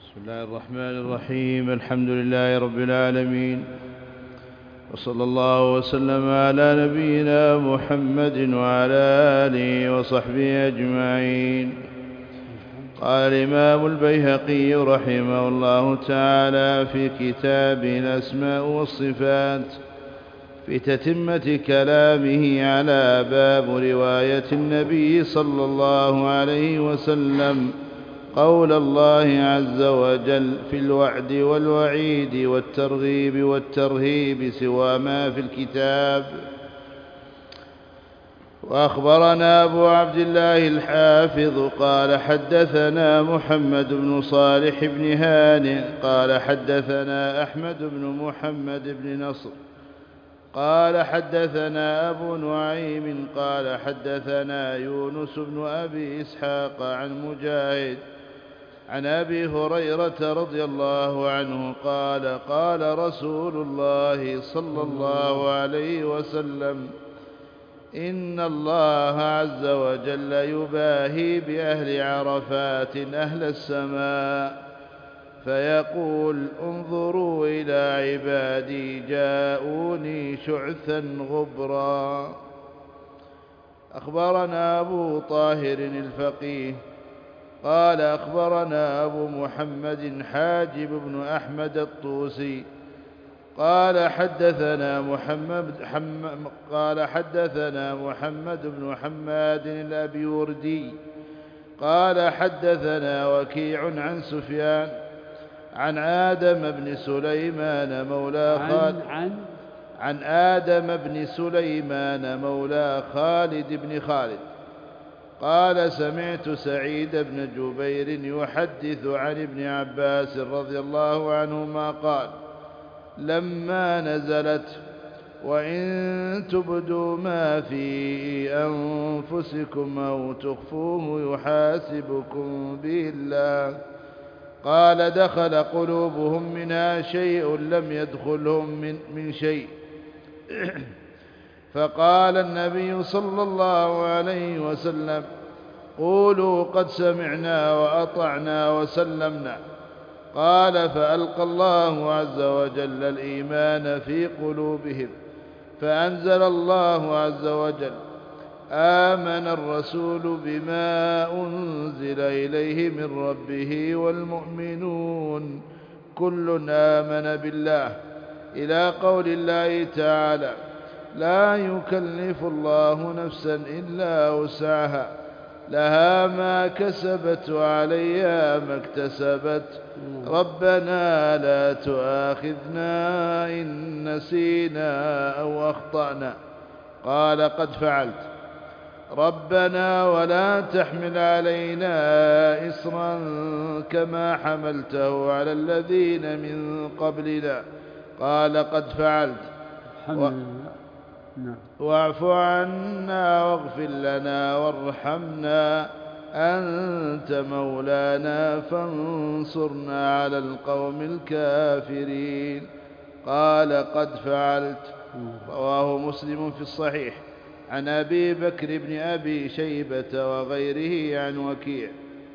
بسم الله الرحمن الرحيم. الحمد لله رب العالمين، وصلى الله وسلم على نبينا محمد وعلى آله وصحبه أجمعين. قال الإمام البيهقي رحمه الله تعالى في كتابه الأسماء والصفات في تتمة كلامه على باب رواية النبي صلى الله عليه وسلم قول الله عز وجل في الوعد والوعيد والترغيب والترهيب سوى ما في الكتاب. وأخبرنا أبو عبد الله الحافظ قال حدثنا محمد بن صالح بن هانئ قال حدثنا أحمد بن محمد بن نصر قال حدثنا أبو نعيم قال حدثنا يونس بن أبي إسحاق عن مجاهد عن أبي هريرة رضي الله عنه قال قال رسول الله صلى الله عليه وسلم إن الله عز وجل يباهي بأهل عرفات أهل السماء فيقول انظروا إلى عبادي جاءوني شعثا غبرا. أخبرنا أبو طاهر الفقيه قال أخبرنا أبو محمد حاجب بن أحمد الطوسي قال حدثنا محمد بن حماد الأبيوردي قال حدثنا وكيع عن سفيان عن آدم بن سليمان مولى خالد بن خالد قال سمعت سعيد بن جبير يحدث عن ابن عباس رضي الله عنهما قال لما نزلت وإن تبدوا ما في أنفسكم أو تخفوه يحاسبكم به الله قال دخل قلوبهم منها شيء لم يدخلهم من شيء. فقال النبي صلى الله عليه وسلم قولوا قد سمعنا وأطعنا وسلمنا. قال فألقى الله عز وجل الإيمان في قلوبهم فأنزل الله عز وجل آمن الرسول بما أنزل إليه من ربه والمؤمنون كل آمن بالله إلى قول الله تعالى لا يكلف الله نفسا إلا وسعها لها ما كسبت وعليها ما اكتسبت ربنا لا تؤاخذنا إن نسينا أو أخطأنا. قال قد فعلت. ربنا ولا تحمل علينا إصرا كما حملته على الذين من قبلنا. قال قد فعلت. واعف عنا واغفر لنا وارحمنا أنت مولانا فانصرنا على القوم الكافرين. قال قد فعلت. رواه مسلم في الصحيح عن أبي بكر بن أبي شيبة وغيره عن وكيع.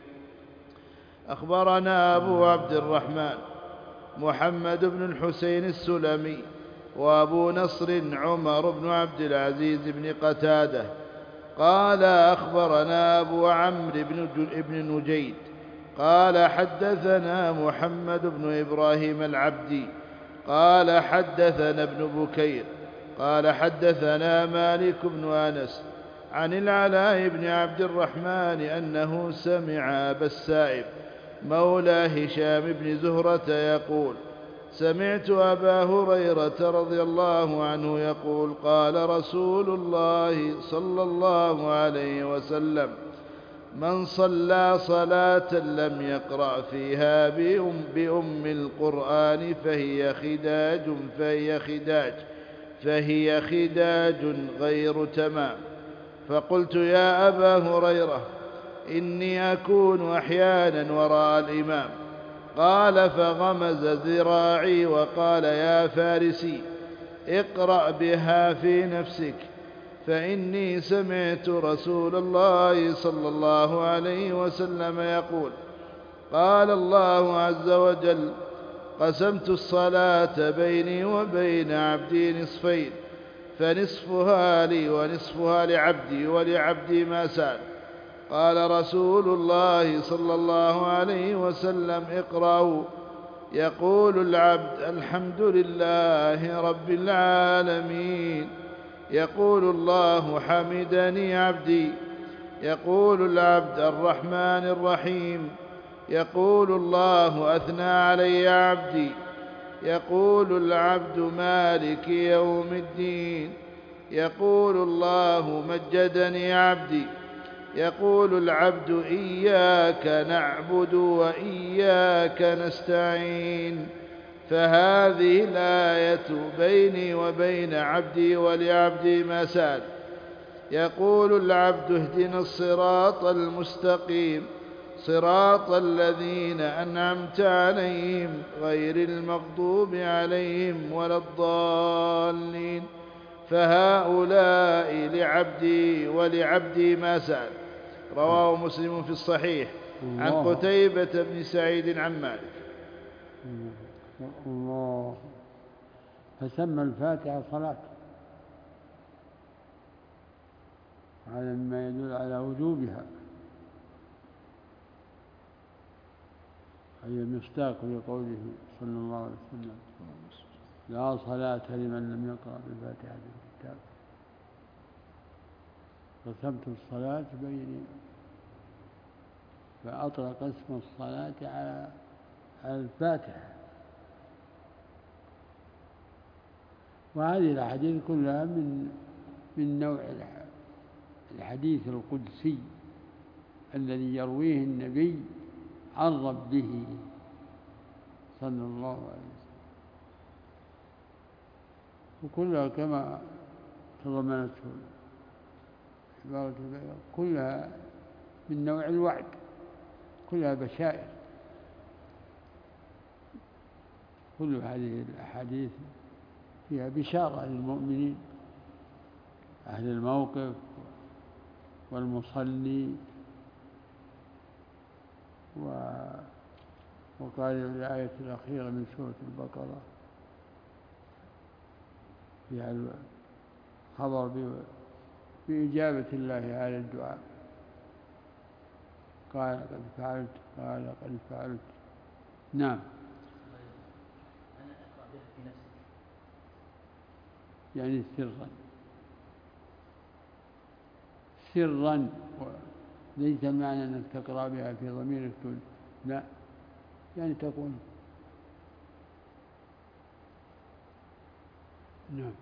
أخبرنا أبو عبد الرحمن محمد بن الحسين السلمي وأبو نصر عمر بن عبد العزيز بن قتادة قال أخبرنا أبو عمرو بن نجيد قال حدثنا محمد بن إبراهيم العبدي قال حدثنا ابن بكير قال حدثنا مالك بن أنس عن العلاء بن عبد الرحمن أنه سمع أبا السائب مولى هشام بن زهرة يقول سمعت أبا هريرة رضي الله عنه يقول قال رسول الله صلى الله عليه وسلم من صلى صلاة لم يقرأ فيها بأم القرآن فهي خداج غير تمام. فقلت يا أبا هريرة إني أكون أحيانا وراء الإمام. قال فغمز ذراعي وقال يا فارسي اقرأ بها في نفسك فإني سمعت رسول الله صلى الله عليه وسلم يقول قال الله عز وجل: قسمت الصلاة بيني وبين عبدي نصفين، فنصفها لي ونصفها لعبدي، ولعبدي ما سأل. قال رسول الله صلى الله عليه وسلم: اقرأوا. يقول العبد: الحمد لله رب العالمين. يقول الله: حمدني عبدي. يقول العبد: الرحمن الرحيم. يقول الله: أثنى علي عبدي. يقول العبد: مالك يوم الدين. يقول الله: مجدني عبدي. يقول العبد: إياك نعبد وإياك نستعين. فهذه الآية بيني وبين عبدي ولعبدي ما سأل. يقول العبد: اهدنا الصراط المستقيم، صراط الذين أنعمت عليهم غير المغضوب عليهم ولا الضالين. فهؤلاء لعبدي ولعبدي ما سأل. رواه مسلم في الصحيح عن قتيبة بن سعيد عن مالك. الله. فسمى الفاتحة صلاة، على ما يدل على وجوبها، هي مصداق لقوله صلى الله عليه وسلم: لا صلاة لمن لم يقرأ بالفاتحة الكتاب. قسمت الصلاة بيني، فأطلق اسم الصلاة على الفاتحة. وهذه الأحاديث كلها من نوع الحديث القدسي الذي يرويه النبي عن ربه صلى الله عليه وسلم، وكلها كما تضمنته عبارة البيان كلها من نوع الوعد، كلها بشائر. كل هذه الأحاديث فيها بشارة للمؤمنين، أهل الموقف والمصلي. وقال الآية الأخيرة من سورة البقرة فيها الخبر بإجابة الله على الدعاء. قال قد فعلت، قال قد فعلت. نعم. أنا أقرأ بها في نفسي، يعني سرا، ليس معنى أنك تقرأ بها في ضميرك تقول لا، يعني تقول نعم.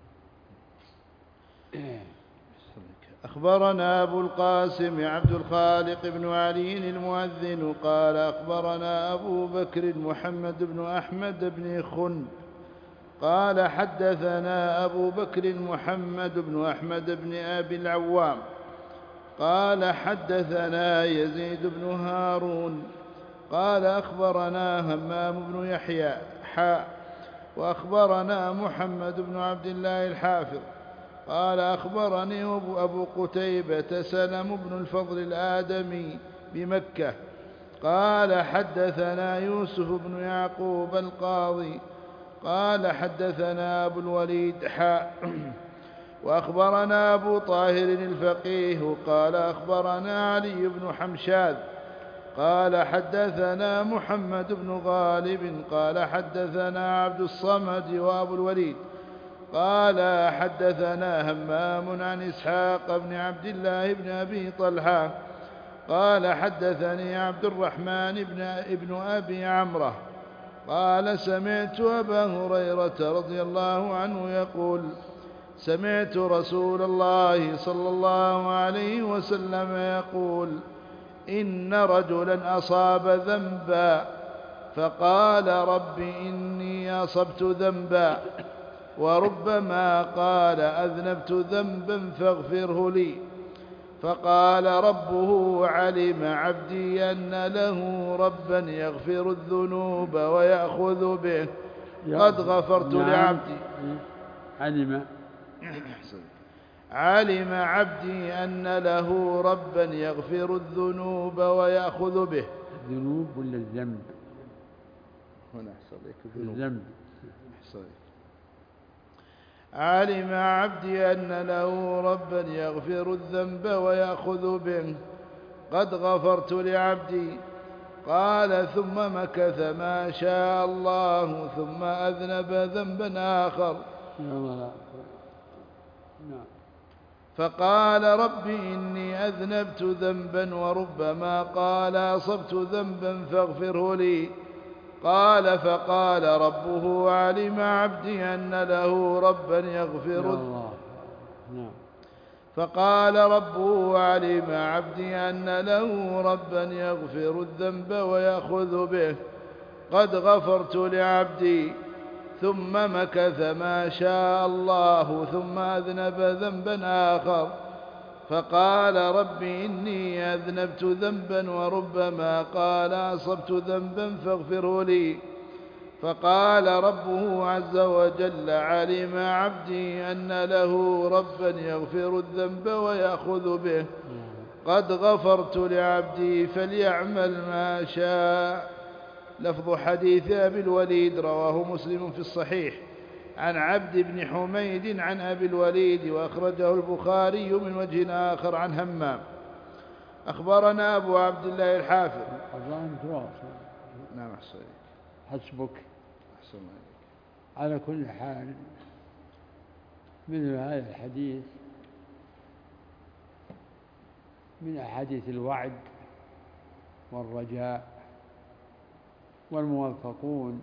أخبرنا أبو القاسم عبد الخالق بن علي المؤذن قال أخبرنا أبو بكر محمد بن أحمد بن خن قال حدثنا أبو بكر محمد بن أحمد بن أبي العوام قال حدثنا يزيد بن هارون قال أخبرنا همام بن يحيى وأخبرنا محمد بن عبد الله الحافظ قال أخبرني أبو قتيبة سلم بن الفضل الآدمي بمكة قال حدثنا يوسف بن يعقوب القاضي قال حدثنا أبو الوليد وأخبرنا أبو طاهر الفقيه قال أخبرنا علي بن حمشاذ قال حدثنا محمد بن غالب قال حدثنا عبد الصمد وأبو الوليد قال حدثنا همام عن إسحاق بن عبد الله بن أبي طلحة قال حدثني عبد الرحمن بن أبي عمرة قال سمعت أبا هريرة رضي الله عنه يقول سمعت رسول الله صلى الله عليه وسلم يقول إن رجلا أصاب ذنبا فقال رب إني أصبت ذنبا وربما قال أذنبت ذنبا فاغفره لي فقال ربه علم عبدي أن له ربا يغفر الذنوب ويأخذ به قد غفرت لعبدي علم عبدي أن له ربا يغفر الذنوب ويأخذ به الذنوب ولا الذنب؟ هنا أحسن لك الذنب. أحسن لك. علم عبدي أن له ربا يغفر الذنب ويأخذ به، قد غفرت لعبدي. قال ثم مكث ما شاء الله ثم أذنب ذنبا آخر فقال رب إني أذنبت ذنبا، وربما قال أصبت ذنبا فاغفره لي. قال فقال ربه علم عبدي أن له ربا يغفر فقال ربه علم عبدي أن له ربا يغفر الذنب ويأخذ به، قد غفرت لعبدي. ثم مكث ما شاء الله ثم أذنب ذنبا آخر فقال رب إني أذنبت ذنبا، وربما قال أصبت ذنبا فاغفره لي. فقال ربه عز وجل علم عبدي أن له ربا يغفر الذنب ويأخذ به، قد غفرت لعبدي فليعمل ما شاء. لفظ حديث أبي الوليد رواه مسلم في الصحيح عن عبد بن حميد عن أبي الوليد، وأخرجه البخاري من وجه آخر عن همام. أخبرنا أبو عبد الله الحافظ. نعم أحسن. حسبك. أحسن. على كل حال مثل هذا الحديث من أحاديث الوعد والرجاء، والموفقون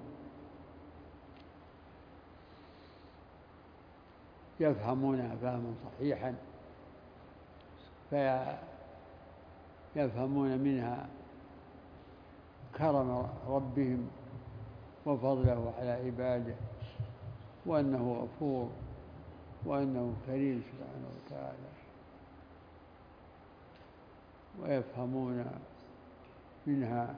يفهمونها فهما صحيحا، فيفهمون منها كرم ربهم وفضله على عباده، وأنه غفور وأنه كريم سبحانه وتعالى، ويفهمون منها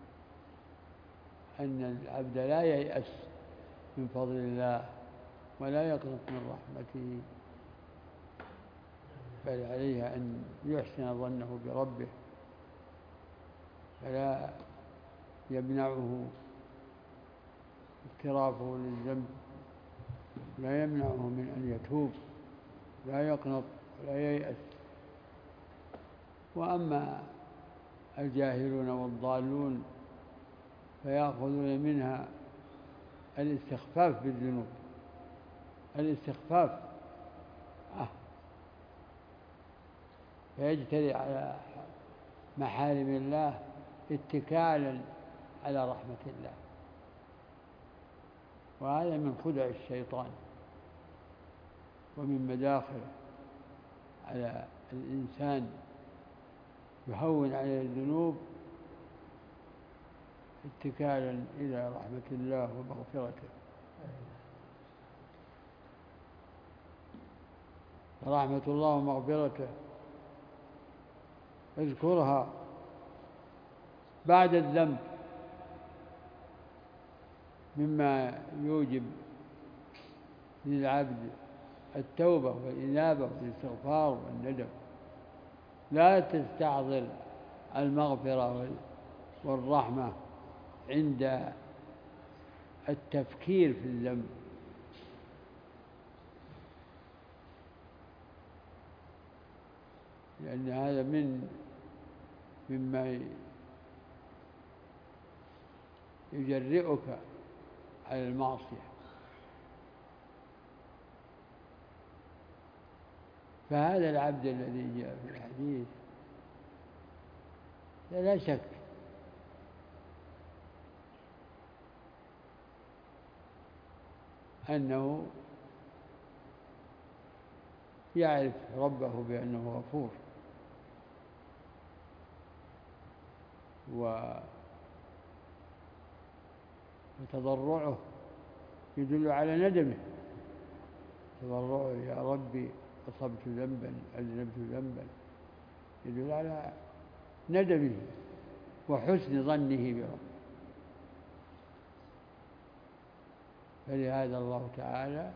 أن العبد لا ييأس من فضل الله ولا يقنط من رحمته، بل عليه أن يحسن ظنه بربه، فلا يمنعه اقترافه للذنب، لا يمنعه من أن يتوب، لا يقنط ولا ييأس. وأما الجاهلون والضالون فيأخذون منها الاستخفاف بالذنوب، الاستخفاف فيجترئ على محارم الله اتكالا على رحمة الله، وهذا من خدع الشيطان ومن مداخله على الإنسان، يهون عليه الذنوب اتكالا إلى رحمة الله ومغفرته. فرحمة الله ومغفرته اذكرها بعد الذنب مما يوجب للعبد التوبة والإنابة والاستغفار والندم. لا تستعظل المغفرة والرحمة عند التفكير في الذنب، لأن هذا مما يجرئك على المعصية. فهذا العبد الذي جاء في الحديث لا شك أنه يعرف ربه بأنه غفور، وتضرعه يدل على ندمه، تضرعه يا ربي أصبت ذنبا أذنبت ذنبا يدل على ندمه وحسن ظنه بربه. فلهذا الله تعالى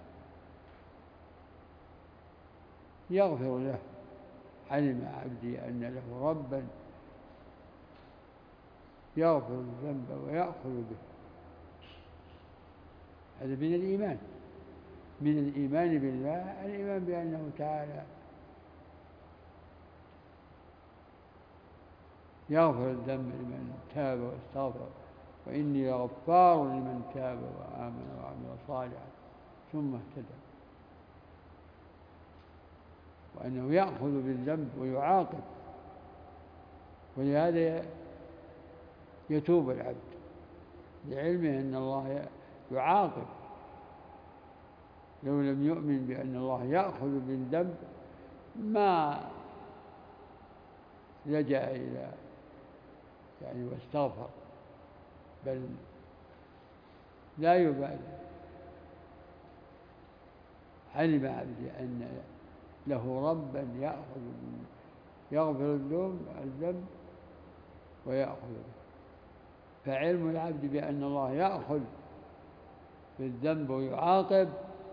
يغفر له. علم عبدي أن له ربا يغفر الذنب ويأخذ به. هذا من الإيمان، من الإيمان بالله الإيمان بأنه تعالى يغفر الذنب لمن تاب واستغفر، وإني لغفار لمن تاب وآمن وعمل صالحا ثم اهتدى، وأنه يأخذ بالذنب ويعاقب، ولهذا يتوب العبد لعلمه أن الله يعاقب. لو لم يؤمن بأن الله يأخذ بالذنب ما لجأ إلى واستغفر، بل لا يبالي. علم عبدي أن له ربا يغفر الذنب ويأخذ به. فعلم العبد بأن الله يأخذ بالذنب ويعاقب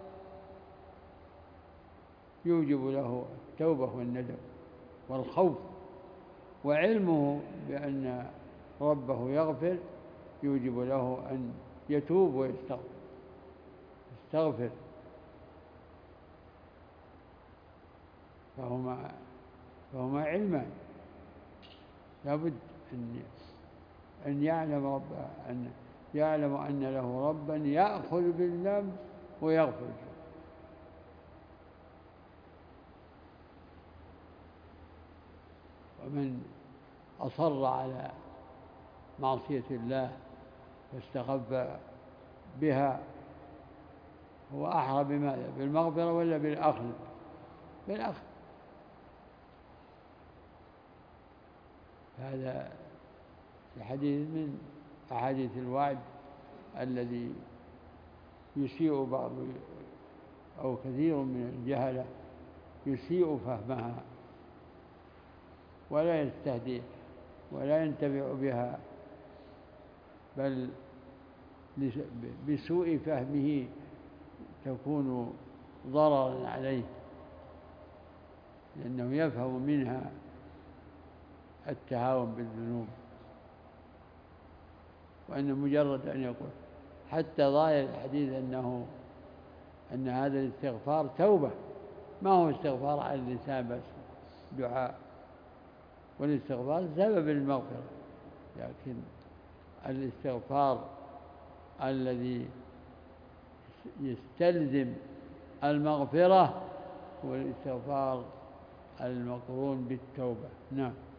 يوجب له التوبة والندم والخوف، وعلمه بأن ربه يغفر يوجب له أن يتوب ويستغفر. فهما علمان، لابد أن يعلم أن له ربا يأخذ بالذنب ويغفر. ومن أصر على معصية الله واستخف بها هو أحرى بماذا؟ بالمغفرة ولا بالأخذ؟ بالأخذ. هذا الحديث من أحاديث الوعد الذي يسيء بعض أو كثير من الجهلة يسيء فهمها ولا يستهدي ولا ينتفع بها، بل بسوء فهمه تكون ضررا عليه، لأنه يفهم منها التهاون بالذنوب، وأن مجرد أن يقول حتى ظاهر الحديث أن هذا الاستغفار توبة، ما هو استغفار على اللسان بس دعاء، والاستغفار سبب المغفرة، لكن الاستغفار الذي يستلزم المغفرة هو الاستغفار المقرون بالتوبة. نعم.